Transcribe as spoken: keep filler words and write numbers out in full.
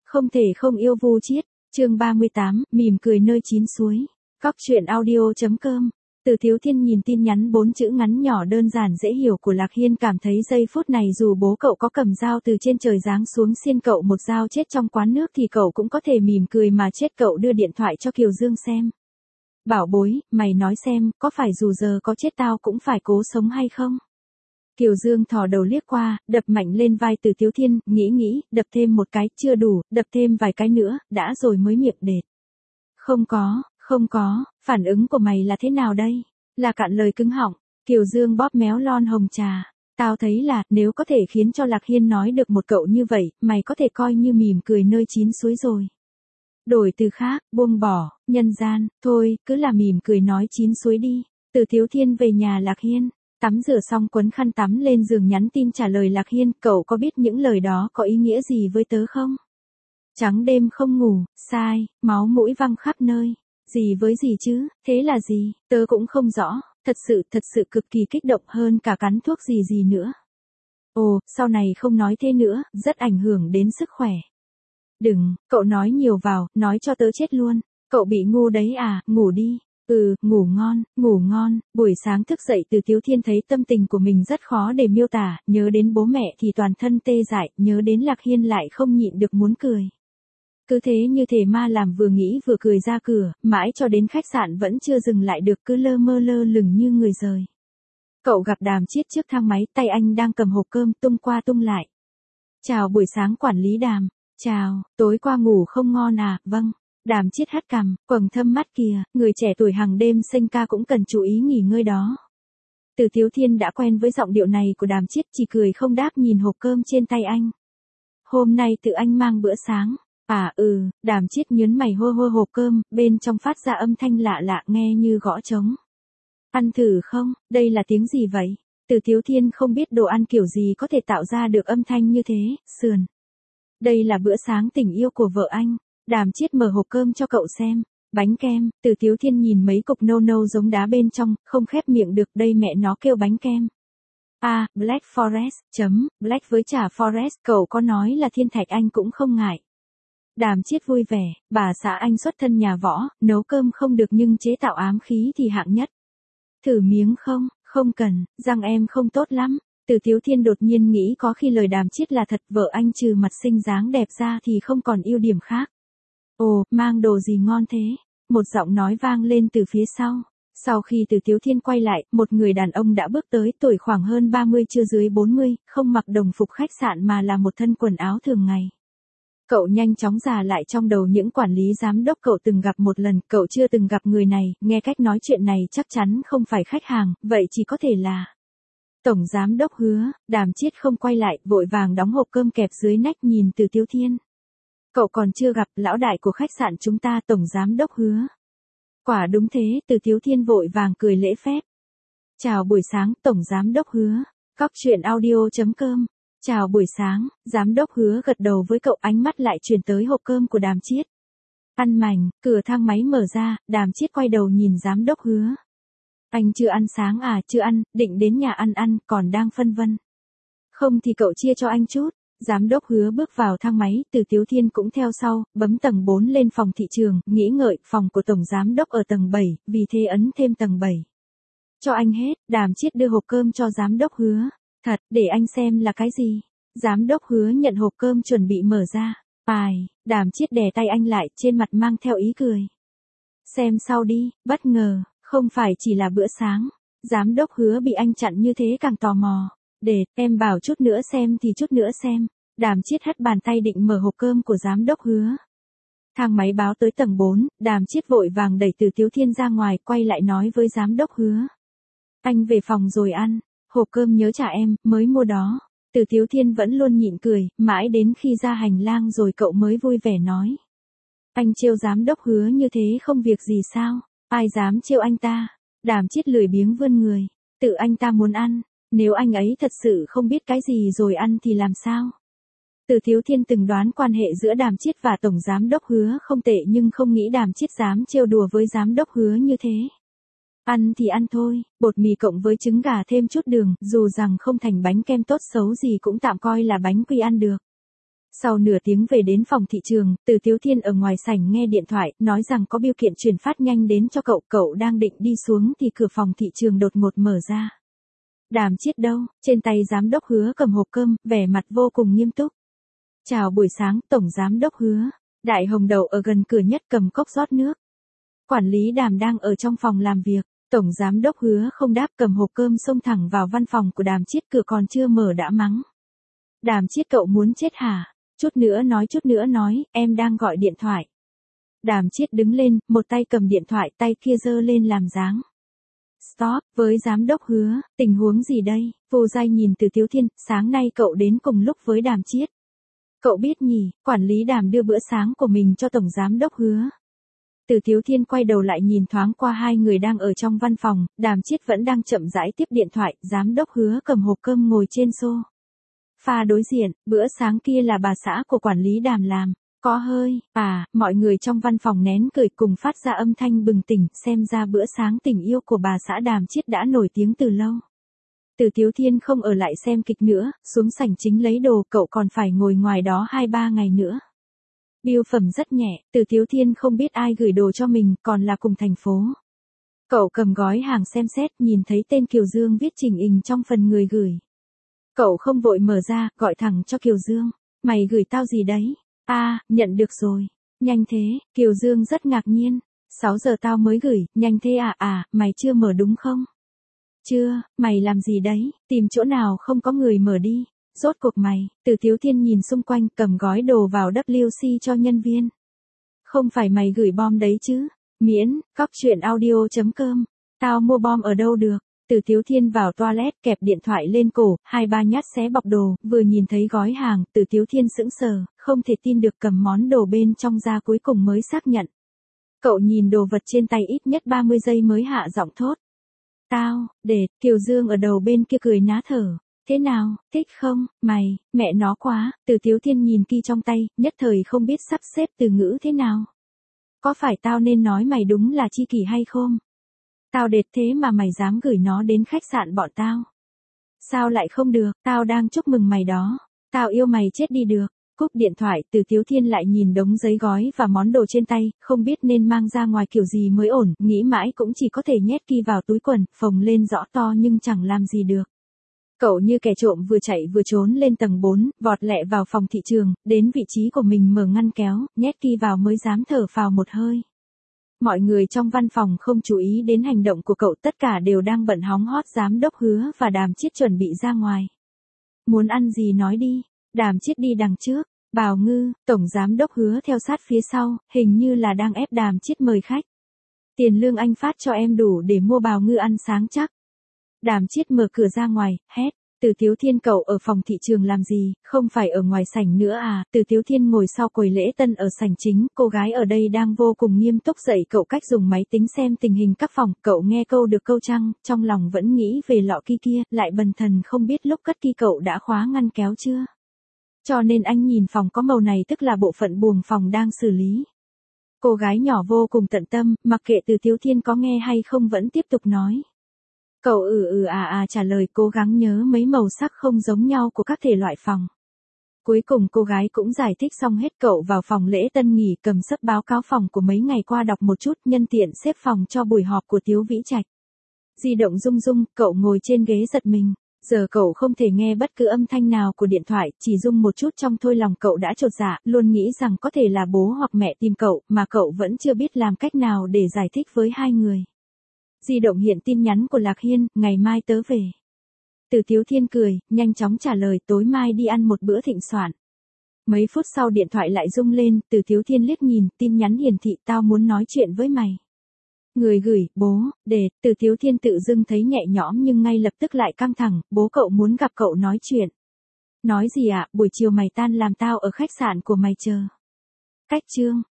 Không thể không yêu Vu Chiết, chương ba mươi tám, mỉm cười nơi chín suối. Cóc truyện audio.com. Từ Thiếu Thiên nhìn tin nhắn bốn chữ ngắn nhỏ đơn giản dễ hiểu của Lạc Hiên, cảm thấy giây phút này dù bố cậu có cầm dao từ trên trời giáng xuống xiên cậu một dao chết trong quán nước thì cậu cũng có thể mỉm cười mà chết. Cậu đưa điện thoại cho Kiều Dương xem. Bảo bối, mày nói xem, có phải dù giờ có chết tao cũng phải cố sống hay không? Kiều Dương thò đầu liếc qua, đập mạnh lên vai Từ Thiếu Thiên, nghĩ nghĩ, đập thêm một cái, chưa đủ, đập thêm vài cái nữa, đã rồi mới miệng đệt. Không có, không có, phản ứng của mày là thế nào đây? Là cạn lời cứng họng. Kiều Dương bóp méo lon hồng trà. Tao thấy là, nếu có thể khiến cho Lạc Hiên nói được một cậu như vậy, mày có thể coi như mỉm cười nơi chín suối rồi. Đổi từ khác, buông bỏ, nhân gian, thôi, cứ là mỉm cười nói chín suối đi. Từ Thiếu Thiên về nhà Lạc Hiên. Tắm rửa xong quấn khăn tắm lên giường nhắn tin trả lời Lạc Hiên, cậu có biết những lời đó có ý nghĩa gì với tớ không? Trắng đêm không ngủ, sai, máu mũi văng khắp nơi. Gì với gì chứ, thế là gì, tớ cũng không rõ, thật sự, thật sự cực kỳ kích động hơn cả cắn thuốc gì gì nữa. Ồ, sau này không nói thế nữa, rất ảnh hưởng đến sức khỏe. Đừng, cậu nói nhiều vào, nói cho tớ chết luôn, cậu bị ngu đấy à, ngủ đi. Ừ, ngủ ngon, ngủ ngon. Buổi sáng thức dậy Từ Thiếu Thiên thấy tâm tình của mình rất khó để miêu tả, nhớ đến bố mẹ thì toàn thân tê dại, nhớ đến Lạc Hiên lại không nhịn được muốn cười. Cứ thế như thể ma làm vừa nghĩ vừa cười ra cửa, mãi cho đến khách sạn vẫn chưa dừng lại được, cứ lơ mơ lơ lửng như người rời. Cậu gặp Đàm Chiết trước thang máy, tay anh đang cầm hộp cơm tung qua tung lại. Chào buổi sáng quản lý Đàm. Chào, tối qua ngủ không ngon à, vâng. Đàm Chiết hất cằm, quầng thâm mắt kìa, người trẻ tuổi hàng đêm sinh ca cũng cần chú ý nghỉ ngơi đó. Từ Thiếu Thiên đã quen với giọng điệu này của Đàm Chiết, chỉ cười không đáp nhìn hộp cơm trên tay anh. Hôm nay tự anh mang bữa sáng. À ừ, Đàm Chiết nhớn mày hô hô hộp cơm, bên trong phát ra âm thanh lạ lạ nghe như gõ trống. Ăn thử không, đây là tiếng gì vậy? Từ Thiếu Thiên không biết đồ ăn kiểu gì có thể tạo ra được âm thanh như thế, sườn. Đây là bữa sáng tình yêu của vợ anh. Đàm Chiết mở hộp cơm cho cậu xem. Bánh kem. Từ Thiếu Thiên nhìn mấy cục nâu nâu giống đá bên trong, không khép miệng được, đây mẹ nó kêu bánh kem. À, Black Forest, chấm, Black với trà Forest, cậu có nói là thiên thạch anh cũng không ngại. Đàm Chiết vui vẻ, bà xã anh xuất thân nhà võ, nấu cơm không được nhưng chế tạo ám khí thì hạng nhất. Thử miếng không, không cần, răng em không tốt lắm. Từ Thiếu Thiên đột nhiên nghĩ có khi lời Đàm Chiết là thật, vợ anh trừ mặt xinh dáng đẹp ra thì không còn ưu điểm khác. Ồ, mang đồ gì ngon thế? Một giọng nói vang lên từ phía sau. Sau khi Từ Thiếu Thiên quay lại, một người đàn ông đã bước tới, tuổi khoảng hơn ba mươi chưa dưới bốn mươi, không mặc đồng phục khách sạn mà là một thân quần áo thường ngày. Cậu nhanh chóng giả lại trong đầu những quản lý giám đốc cậu từng gặp một lần, cậu chưa từng gặp người này, nghe cách nói chuyện này chắc chắn không phải khách hàng, vậy chỉ có thể là Tổng Giám Đốc Hứa. Đàm Chiết không quay lại, vội vàng đóng hộp cơm kẹp dưới nách nhìn Từ Thiếu Thiên. Cậu còn chưa gặp lão đại của khách sạn chúng ta, Tổng Giám Đốc Hứa. Quả đúng thế, Từ Thiếu Thiên vội vàng cười lễ phép. Chào buổi sáng, Tổng Giám Đốc Hứa. Cóc truyện audio.com. Chào buổi sáng, Giám Đốc Hứa gật đầu với cậu, ánh mắt lại chuyển tới hộp cơm của Đàm Chiết. Ăn mành, cửa thang máy mở ra, Đàm Chiết quay đầu nhìn Giám Đốc Hứa. Anh chưa ăn sáng à, chưa ăn, định đến nhà ăn ăn, còn đang phân vân. Không thì cậu chia cho anh chút. Giám Đốc Hứa bước vào thang máy, Từ Thiếu Thiên cũng theo sau, bấm tầng bốn lên phòng thị trường, nghĩ ngợi, phòng của Tổng Giám Đốc ở tầng bảy, vì thế ấn thêm tầng bảy. Cho anh hết, Đàm Chiết đưa hộp cơm cho Giám Đốc Hứa. Thật, để anh xem là cái gì. Giám Đốc Hứa nhận hộp cơm chuẩn bị mở ra. Ai, Đàm Chiết đè tay anh lại, trên mặt mang theo ý cười. Xem sau đi, bất ngờ, không phải chỉ là bữa sáng. Giám Đốc Hứa bị anh chặn như thế càng tò mò. Để, em bảo chút nữa xem thì chút nữa xem. Đàm Chiết hất bàn tay định mở hộp cơm của Giám Đốc Hứa. Thang máy báo tới tầng bốn, Đàm Chiết vội vàng đẩy Từ Thiếu Thiên ra ngoài, quay lại nói với Giám Đốc Hứa. Anh về phòng rồi ăn, hộp cơm nhớ trả em, mới mua đó. Từ Thiếu Thiên vẫn luôn nhịn cười, mãi đến khi ra hành lang rồi cậu mới vui vẻ nói. Anh trêu Giám Đốc Hứa như thế không việc gì sao, ai dám trêu anh ta. Đàm Chiết lười biếng vươn người, tự anh ta muốn ăn. Nếu anh ấy thật sự không biết cái gì rồi ăn thì làm sao? Từ Thiếu Thiên từng đoán quan hệ giữa Đàm Chiết và Tổng Giám Đốc Hứa không tệ nhưng không nghĩ Đàm Chiết dám trêu đùa với Giám Đốc Hứa như thế. Ăn thì ăn thôi, bột mì cộng với trứng gà thêm chút đường, dù rằng không thành bánh kem tốt xấu gì cũng tạm coi là bánh quy ăn được. Sau nửa tiếng về đến phòng thị trường, Từ Tiếu Thiên ở ngoài sảnh nghe điện thoại, nói rằng có bưu kiện chuyển phát nhanh đến cho cậu, cậu đang định đi xuống thì cửa phòng thị trường đột ngột mở ra. Đàm Chiết đâu, trên tay giám đốc Hứa cầm hộp cơm, vẻ mặt vô cùng nghiêm túc. Chào buổi sáng, Tổng Giám đốc Hứa. Đại Hồng Đầu ở gần cửa nhất cầm cốc rót nước. Quản lý Đàm đang ở trong phòng làm việc. Tổng Giám đốc Hứa không đáp, cầm hộp cơm xông thẳng vào văn phòng của Đàm Chiết, cửa còn chưa mở đã mắng. Đàm Chiết, cậu muốn chết hả? Chút nữa nói chút nữa nói, em đang gọi điện thoại. Đàm Chiết đứng lên, một tay cầm điện thoại, tay kia giơ lên làm dáng. Stop, với giám đốc Hứa, tình huống gì đây? Vô Giai nhìn Từ Tiếu Thiên, sáng nay cậu đến cùng lúc với Đàm Chiết. Cậu biết nhỉ, quản lý Đàm đưa bữa sáng của mình cho Tổng Giám đốc Hứa. Từ Tiếu Thiên quay đầu lại nhìn thoáng qua hai người đang ở trong văn phòng, Đàm Chiết vẫn đang chậm rãi tiếp điện thoại, giám đốc Hứa cầm hộp cơm ngồi trên xô pha đối diện, bữa sáng kia là bà xã của quản lý Đàm làm. Có hơi, à, mọi người trong văn phòng nén cười cùng phát ra âm thanh bừng tỉnh, xem ra bữa sáng tình yêu của bà xã Đàm Chiết đã nổi tiếng từ lâu. Từ Tiếu Thiên không ở lại xem kịch nữa, xuống sảnh chính lấy đồ, cậu còn phải ngồi ngoài đó hai ba ngày nữa. Bưu phẩm rất nhẹ, Từ Tiếu Thiên không biết ai gửi đồ cho mình, còn là cùng thành phố. Cậu cầm gói hàng xem xét, nhìn thấy tên Kiều Dương viết chỉnh hình trong phần người gửi. Cậu không vội mở ra, gọi thẳng cho Kiều Dương. Mày gửi tao gì đấy? A, à, nhận được rồi. Nhanh thế, Kiều Dương rất ngạc nhiên. sáu giờ tao mới gửi, nhanh thế à à, mày chưa mở đúng không? Chưa, mày làm gì đấy, tìm chỗ nào không có người mở đi. Rốt cuộc mày, Từ Tiếu Thiên nhìn xung quanh, cầm gói đồ vào W C cho nhân viên. Không phải mày gửi bom đấy chứ? Miễn, cóc truyện audio chấm com. Tao mua bom ở đâu được? Từ Tiếu Thiên vào toilet, kẹp điện thoại lên cổ, hai ba nhát xé bọc đồ, vừa nhìn thấy gói hàng, Từ Tiếu Thiên sững sờ, không thể tin được, cầm món đồ bên trong ra cuối cùng mới xác nhận. Cậu nhìn đồ vật trên tay ít nhất ba mươi giây mới hạ giọng thốt. Tao, để, Kiều Dương ở đầu bên kia cười ná thở. Thế nào, thích không, mày, mẹ nó quá, Từ Tiếu Thiên nhìn ki trong tay, nhất thời không biết sắp xếp từ ngữ thế nào. Có phải tao nên nói mày đúng là chi kỷ hay không? Tao đệt thế mà mày dám gửi nó đến khách sạn bọn tao. Sao lại không được, tao đang chúc mừng mày đó. Tao yêu mày chết đi được. Cúp điện thoại, Từ Tiếu Thiên lại nhìn đống giấy gói và món đồ trên tay, không biết nên mang ra ngoài kiểu gì mới ổn, nghĩ mãi cũng chỉ có thể nhét ki vào túi quần, phồng lên rõ to nhưng chẳng làm gì được. Cậu như kẻ trộm vừa chạy vừa trốn lên tầng bốn, vọt lẹ vào phòng thị trường, đến vị trí của mình mở ngăn kéo, nhét ki vào mới dám thở phào một hơi. Mọi người trong văn phòng không chú ý đến hành động của cậu, tất cả đều đang bận hóng hót giám đốc Hứa và Đàm Chiết chuẩn bị ra ngoài. Muốn ăn gì nói đi, Đàm Chiết đi đằng trước, Bào Ngư, Tổng Giám đốc Hứa theo sát phía sau, hình như là đang ép Đàm Chiết mời khách. Tiền lương anh phát cho em đủ để mua Bào Ngư ăn sáng chắc. Đàm Chiết mở cửa ra ngoài, hét. Từ Tiếu Thiên, cậu ở phòng thị trường làm gì, không phải ở ngoài sảnh nữa à? Từ Tiếu Thiên ngồi sau quầy lễ tân ở sảnh chính, cô gái ở đây đang vô cùng nghiêm túc dạy cậu cách dùng máy tính xem tình hình các phòng, cậu nghe câu được câu trăng, trong lòng vẫn nghĩ về lọ ki kia, lại bần thần không biết lúc cất ki cậu đã khóa ngăn kéo chưa. Cho nên anh nhìn phòng có màu này tức là bộ phận buồng phòng đang xử lý. Cô gái nhỏ vô cùng tận tâm, mặc kệ Từ Tiếu Thiên có nghe hay không vẫn tiếp tục nói. Cậu ừ ừ à à trả lời, cố gắng nhớ mấy màu sắc không giống nhau của các thể loại phòng. Cuối cùng cô gái cũng giải thích xong hết, cậu vào phòng lễ tân nghỉ, cầm sấp báo cáo phòng của mấy ngày qua đọc một chút, nhân tiện xếp phòng cho buổi họp của Tiếu Vĩ Trạch. Di động rung rung, cậu ngồi trên ghế giật mình. Giờ cậu không thể nghe bất cứ âm thanh nào của điện thoại, chỉ rung một chút trong thôi lòng cậu đã chột dạ, luôn nghĩ rằng có thể là bố hoặc mẹ tìm cậu, mà cậu vẫn chưa biết làm cách nào để giải thích với hai người. Di động hiện tin nhắn của Lạc Hiên, ngày mai tớ về. Từ Tiếu Thiên cười, nhanh chóng trả lời, tối mai đi ăn một bữa thịnh soạn. Mấy phút sau điện thoại lại rung lên, Từ Tiếu Thiên liếc nhìn, tin nhắn hiển thị, tao muốn nói chuyện với mày. Người gửi, bố, để, Từ Tiếu Thiên tự dưng thấy nhẹ nhõm nhưng ngay lập tức lại căng thẳng, bố cậu muốn gặp cậu nói chuyện. Nói gì ạ, à? Buổi chiều mày tan làm tao ở khách sạn của mày chờ. Cách chương.